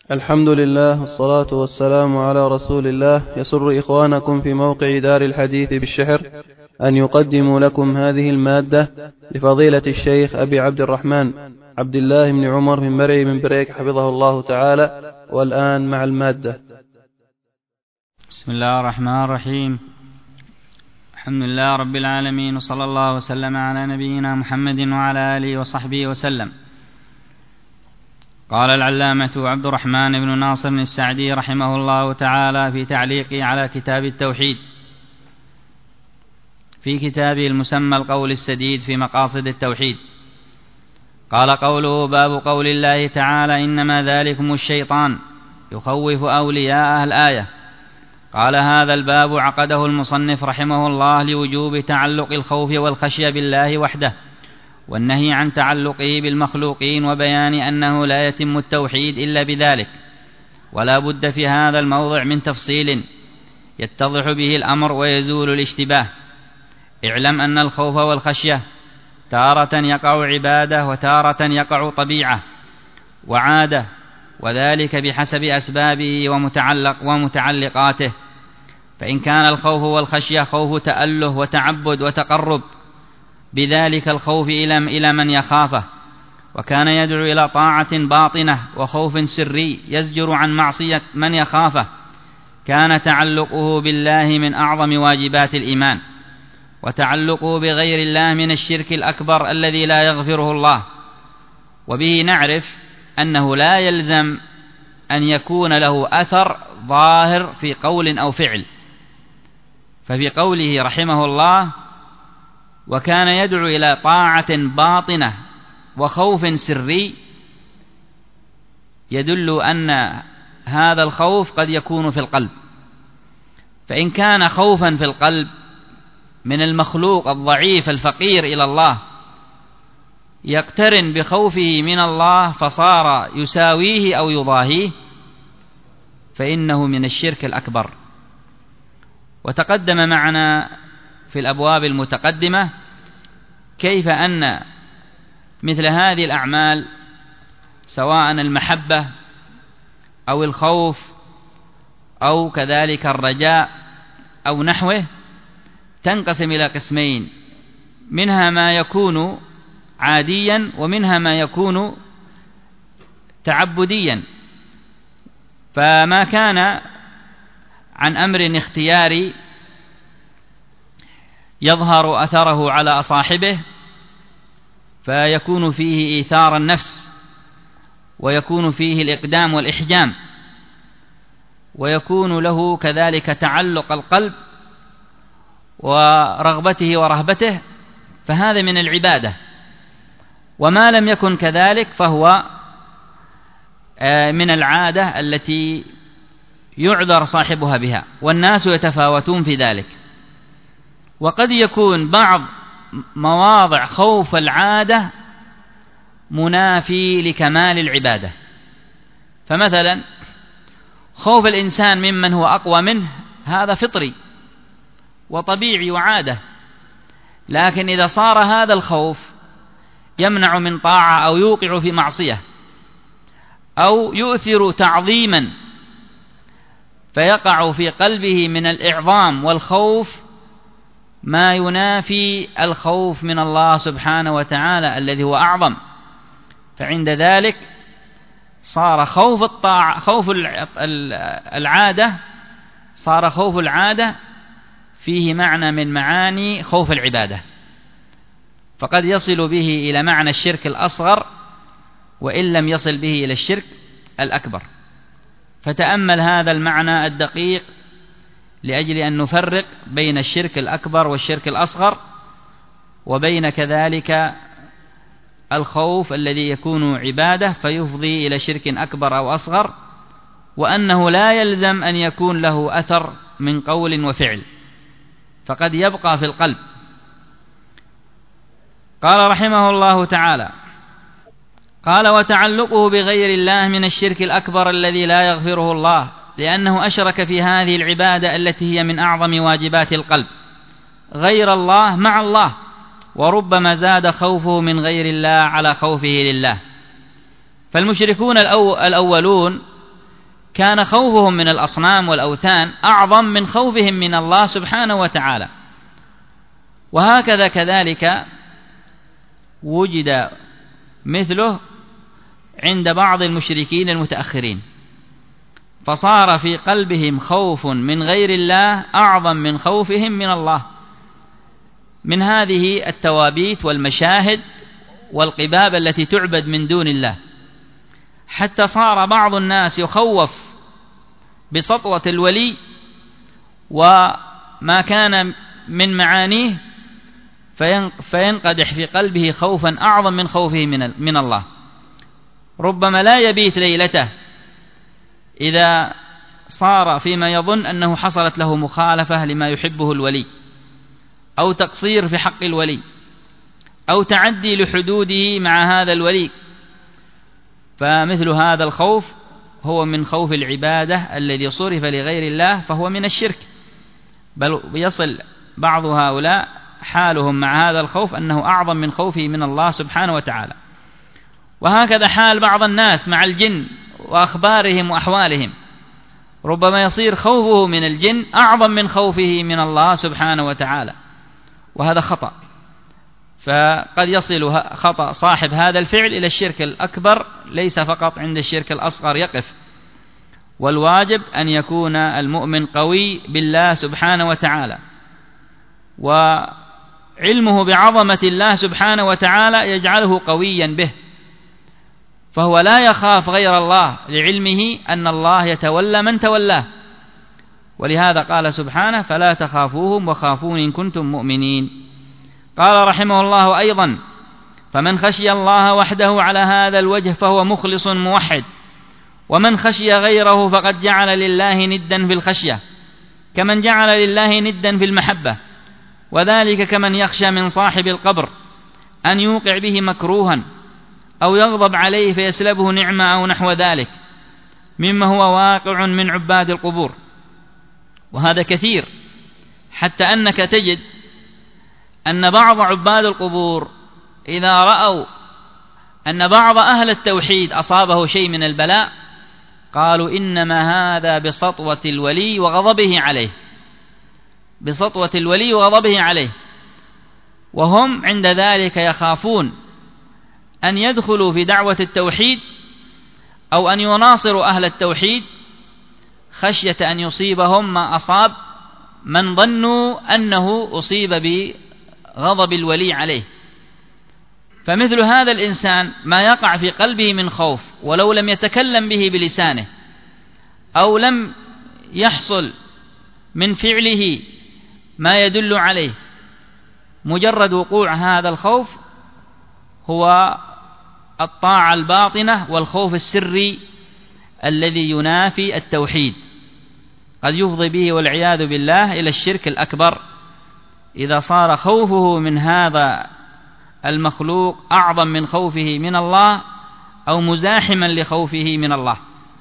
الحمد لله والصلاة والسلام على رسول الله. يسر إخوانكم في موقع دار الحديث بالشحر أن يقدموا لكم هذه المادة لفضيلة الشيخ أبي عبد الرحمن عبد الله بن عمر بن مرعي بن بريك حفظه الله تعالى. والآن مع المادة. بسم الله الرحمن الرحيم. الحمد لله رب العالمين، وصلى الله وسلم على نبينا محمد وعلى آله وصحبه وسلم. قال العلامة عبد الرحمن بن ناصر السعدي رحمه الله تعالى في تعليقه على كتاب التوحيد في كتابه المسمى القول السديد في مقاصد التوحيد، قال: قوله باب قول الله تعالى: إنما ذلكم الشيطان يخوف أولياءه الآية. قال: هذا الباب عقده المصنف رحمه الله لوجوب تعلق الخوف والخشية بالله وحده، والنهي عن تعلقه بالمخلوقين، وبيان أنه لا يتم التوحيد إلا بذلك، ولا بد في هذا الموضع من تفصيل يتضح به الأمر ويزول الاشتباه. اعلم أن الخوف والخشية تارة يقع عبادة، وتارة يقع طبيعة وعادة، وذلك بحسب أسبابه ومتعلقاته. فإن كان الخوف والخشية خوف تأله وتعبد وتقرب بذلك الخوف إلى من يخافه، وكان يدعو إلى طاعة باطنة وخوف سري يزجر عن معصية من يخافه، كان تعلقه بالله من أعظم واجبات الإيمان، وتعلقه بغير الله من الشرك الأكبر الذي لا يغفره الله. وبه نعرف أنه لا يلزم أن يكون له أثر ظاهر في قول أو فعل. ففي قوله رحمه الله: وكان يدعو إلى طاعة باطنة وخوف سري، يدل أن هذا الخوف قد يكون في القلب. فإن كان خوفا في القلب من المخلوق الضعيف الفقير إلى الله يقترن بخوفه من الله فصار يساويه أو يضاهيه، فإنه من الشرك الأكبر. وتقدم معنا في الأبواب المتقدمة كيف أن مثل هذه الأعمال، سواء المحبة أو الخوف أو كذلك الرجاء أو نحوه، تنقسم إلى قسمين: منها ما يكون عاديا، ومنها ما يكون تعبديا. فما كان عن أمر اختياري يظهر أثره على صاحبه فيكون فيه إيثار النفس، ويكون فيه الإقدام والإحجام، ويكون له كذلك تعلق القلب ورغبته ورهبته، فهذا من العبادة. وما لم يكن كذلك فهو من العادة التي يعذر صاحبها بها، والناس يتفاوتون في ذلك. وقد يكون بعض مواضع خوف العادة منافي لكمال العبادة. فمثلا خوف الإنسان ممن هو أقوى منه هذا فطري وطبيعي وعادة، لكن إذا صار هذا الخوف يمنع من طاعة أو يوقع في معصية أو يؤثر تعظيما، فيقع في قلبه من الإعظام والخوف ما ينافي الخوف من الله سبحانه وتعالى الذي هو أعظم. فعند ذلك صار خوف العادة، صار خوف العادة فيه معنى من معاني خوف العبادة، فقد يصل به إلى معنى الشرك الأصغر وإن لم يصل به إلى الشرك الأكبر. فتأمل هذا المعنى الدقيق لأجل أن نفرق بين الشرك الأكبر والشرك الأصغر، وبين كذلك الخوف الذي يكون عبادة فيفضي إلى شرك أكبر أو أصغر، وأنه لا يلزم أن يكون له أثر من قول وفعل، فقد يبقى في القلب. قال رحمه الله تعالى: قال: وتعلقه بغير الله من الشرك الأكبر الذي لا يغفره الله، لأنه أشرك في هذه العبادة التي هي من أعظم واجبات القلب غير الله مع الله، وربما زاد خوفه من غير الله على خوفه لله. فالمشركون الأولون كان خوفهم من الأصنام والأوثان أعظم من خوفهم من الله سبحانه وتعالى. وهكذا كذلك وجد مثله عند بعض المشركين المتأخرين، فصار في قلبهم خوف من غير الله أعظم من خوفهم من الله، من هذه التوابيت والمشاهد والقباب التي تعبد من دون الله، حتى صار بعض الناس يخوف بسطوة الولي وما كان من معانيه فينقدح في قلبه خوفا أعظم من خوفه من الله. ربما لا يبيت ليلته إذا صار فيما يظن أنه حصلت له مخالفة لما يحبه الولي، أو تقصير في حق الولي، أو تعدي لحدوده مع هذا الولي. فمثل هذا الخوف هو من خوف العبادة الذي صرف لغير الله، فهو من الشرك، بل يصل بعض هؤلاء حالهم مع هذا الخوف أنه أعظم من خوفه من الله سبحانه وتعالى. وهكذا حال بعض الناس مع الجن وأخبارهم وأحوالهم، ربما يصير خوفه من الجن أعظم من خوفه من الله سبحانه وتعالى، وهذا خطأ. فقد يصل خطأ صاحب هذا الفعل إلى الشرك الأكبر، ليس فقط عند الشرك الأصغر يقف. والواجب أن يكون المؤمن قوي بالله سبحانه وتعالى، وعلمه بعظمة الله سبحانه وتعالى يجعله قويا به، فهو لا يخاف غير الله لعلمه أن الله يتولى من تولاه. ولهذا قال سبحانه: فلا تخافوهم وخافون إن كنتم مؤمنين. قال رحمه الله أيضا: فمن خشي الله وحده على هذا الوجه فهو مخلص موحد، ومن خشي غيره فقد جعل لله ندا في الخشية، كمن جعل لله ندا في المحبة، وذلك كمن يخشى من صاحب القبر أن يوقع به مكروها أو يغضب عليه فيسلبه نعمة أو نحو ذلك مما هو واقع من عباد القبور. وهذا كثير، حتى أنك تجد أن بعض عباد القبور إذا رأوا أن بعض أهل التوحيد أصابه شيء من البلاء قالوا إنما هذا بسطوة الولي وغضبه عليه، بسطوة الولي وغضبه عليه، وهم عند ذلك يخافون أن يدخلوا في دعوة التوحيد أو أن يناصروا أهل التوحيد خشية أن يصيبهم ما أصاب من ظنوا أنه أصيب بغضب الولي عليه. فمثل هذا الإنسان ما يقع في قلبه من خوف ولو لم يتكلم به بلسانه أو لم يحصل من فعله ما يدل عليه، مجرد وقوع هذا الخوف هو الطاعة الباطنة والخوف السري الذي ينافي التوحيد، قد يفضي به والعياذ بالله إلى الشرك الأكبر إذا صار خوفه من هذا المخلوق أعظم من خوفه من الله أو مزاحما لخوفه من الله.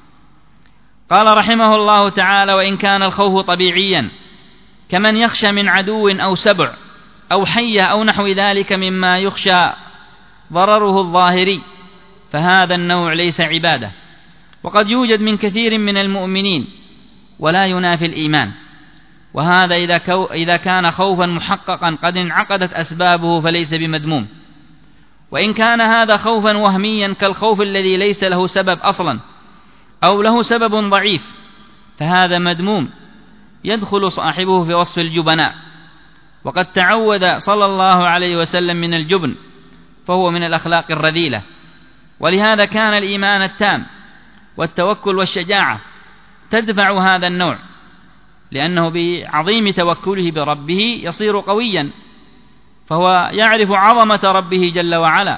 قال رحمه الله تعالى: وإن كان الخوف طبيعيا كمن يخشى من عدو أو سبع أو حية أو نحو ذلك مما يخشى ضرره الظاهري فهذا النوع ليس عبادة، وقد يوجد من كثير من المؤمنين ولا ينافي الإيمان، وهذا إذا كان خوفا محققا قد انعقدت أسبابه فليس بمذموم. وإن كان هذا خوفا وهميا كالخوف الذي ليس له سبب أصلا أو له سبب ضعيف فهذا مذموم يدخل صاحبه في وصف الجبناء، وقد تعود صلى الله عليه وسلم من الجبن فهو من الأخلاق الرذيلة. ولهذا كان الإيمان التام والتوكل والشجاعة تدفع هذا النوع، لأنه بعظيم توكله بربه يصير قويا، فهو يعرف عظمة ربه جل وعلا،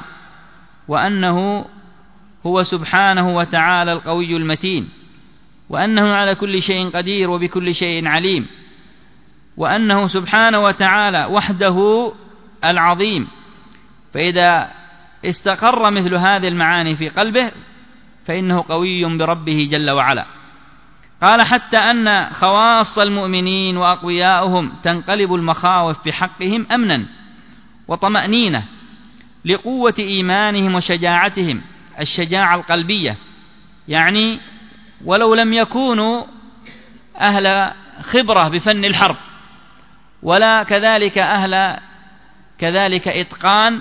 وأنه هو سبحانه وتعالى القوي المتين، وأنه على كل شيء قدير وبكل شيء عليم، وأنه سبحانه وتعالى وحده العظيم. فإذا استقر مثل هذه المعاني في قلبه فإنه قوي بربه جل وعلا. قال: حتى أن خواص المؤمنين وأقوياؤهم تنقلب المخاوف في حقهم أمنا وطمأنينة لقوة إيمانهم وشجاعتهم، الشجاعة القلبية، يعني ولو لم يكونوا أهل خبرة بفن الحرب، ولا كذلك أهل كذلك إتقان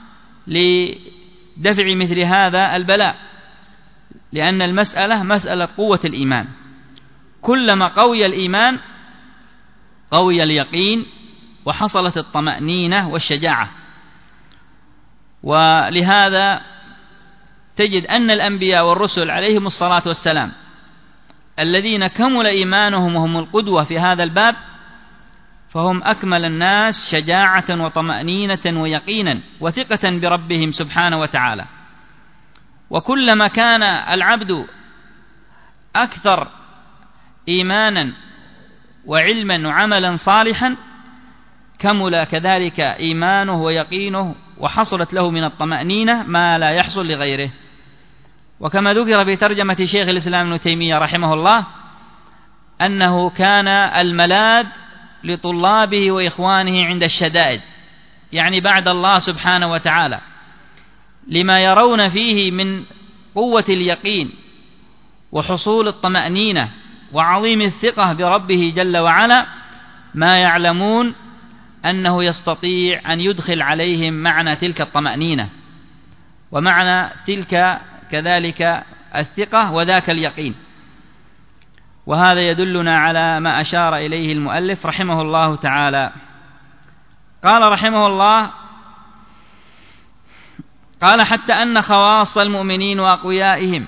لدفع مثل هذا البلاء، لأن المسألة مسألة قوة الإيمان. كلما قوي الإيمان قوي اليقين وحصلت الطمأنينة والشجاعة. ولهذا تجد أن الأنبياء والرسل عليهم الصلاة والسلام الذين كمل إيمانهم وهم القدوة في هذا الباب فهم أكمل الناس شجاعة وطمأنينة ويقينا وثقة بربهم سبحانه وتعالى. وكلما كان العبد أكثر إيمانا وعلما وعملا صالحا كمل كذلك إيمانه ويقينه، وحصلت له من الطمأنينة ما لا يحصل لغيره. وكما ذكر في ترجمة شيخ الإسلام ابن تيمية رحمه الله أنه كان الملاذ لطلابه وإخوانه عند الشدائد، يعني بعد الله سبحانه وتعالى، لما يرون فيه من قوة اليقين وحصول الطمأنينة وعظيم الثقة بربه جل وعلا، ما يعلمون أنه يستطيع أن يدخل عليهم معنى تلك الطمأنينة ومعنى تلك كذلك الثقة وذاك اليقين. وهذا يدلنا على ما أشار إليه المؤلف رحمه الله تعالى. قال رحمه الله: قال حتى أن خواص المؤمنين وأقويائهم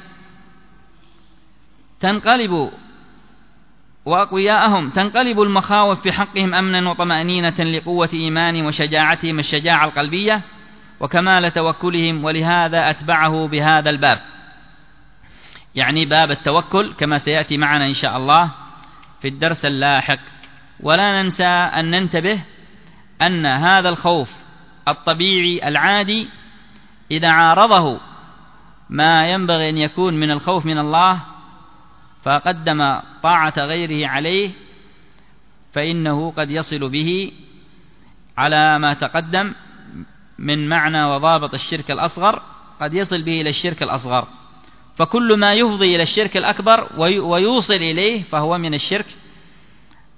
تنقلب المخاوف في حقهم أمنا وطمأنينة لقوة إيمانهم وشجاعتهم الشجاعة القلبية وكمال توكلهم. ولهذا أتبعه بهذا الباب، يعني باب التوكل، كما سيأتي معنا إن شاء الله في الدرس اللاحق. ولا ننسى أن ننتبه أن هذا الخوف الطبيعي العادي إذا عارضه ما ينبغي أن يكون من الخوف من الله فقدم طاعة غيره عليه، فإنه قد يصل به على ما تقدم من معنى وضابط الشرك الأصغر، قد يصل به إلى الشرك الأصغر. فكل ما يفضي إلى الشرك الأكبر ويوصل إليه فهو من الشرك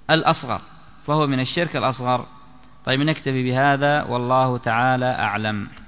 الأصغر. طيب، نكتفي بهذا والله تعالى أعلم.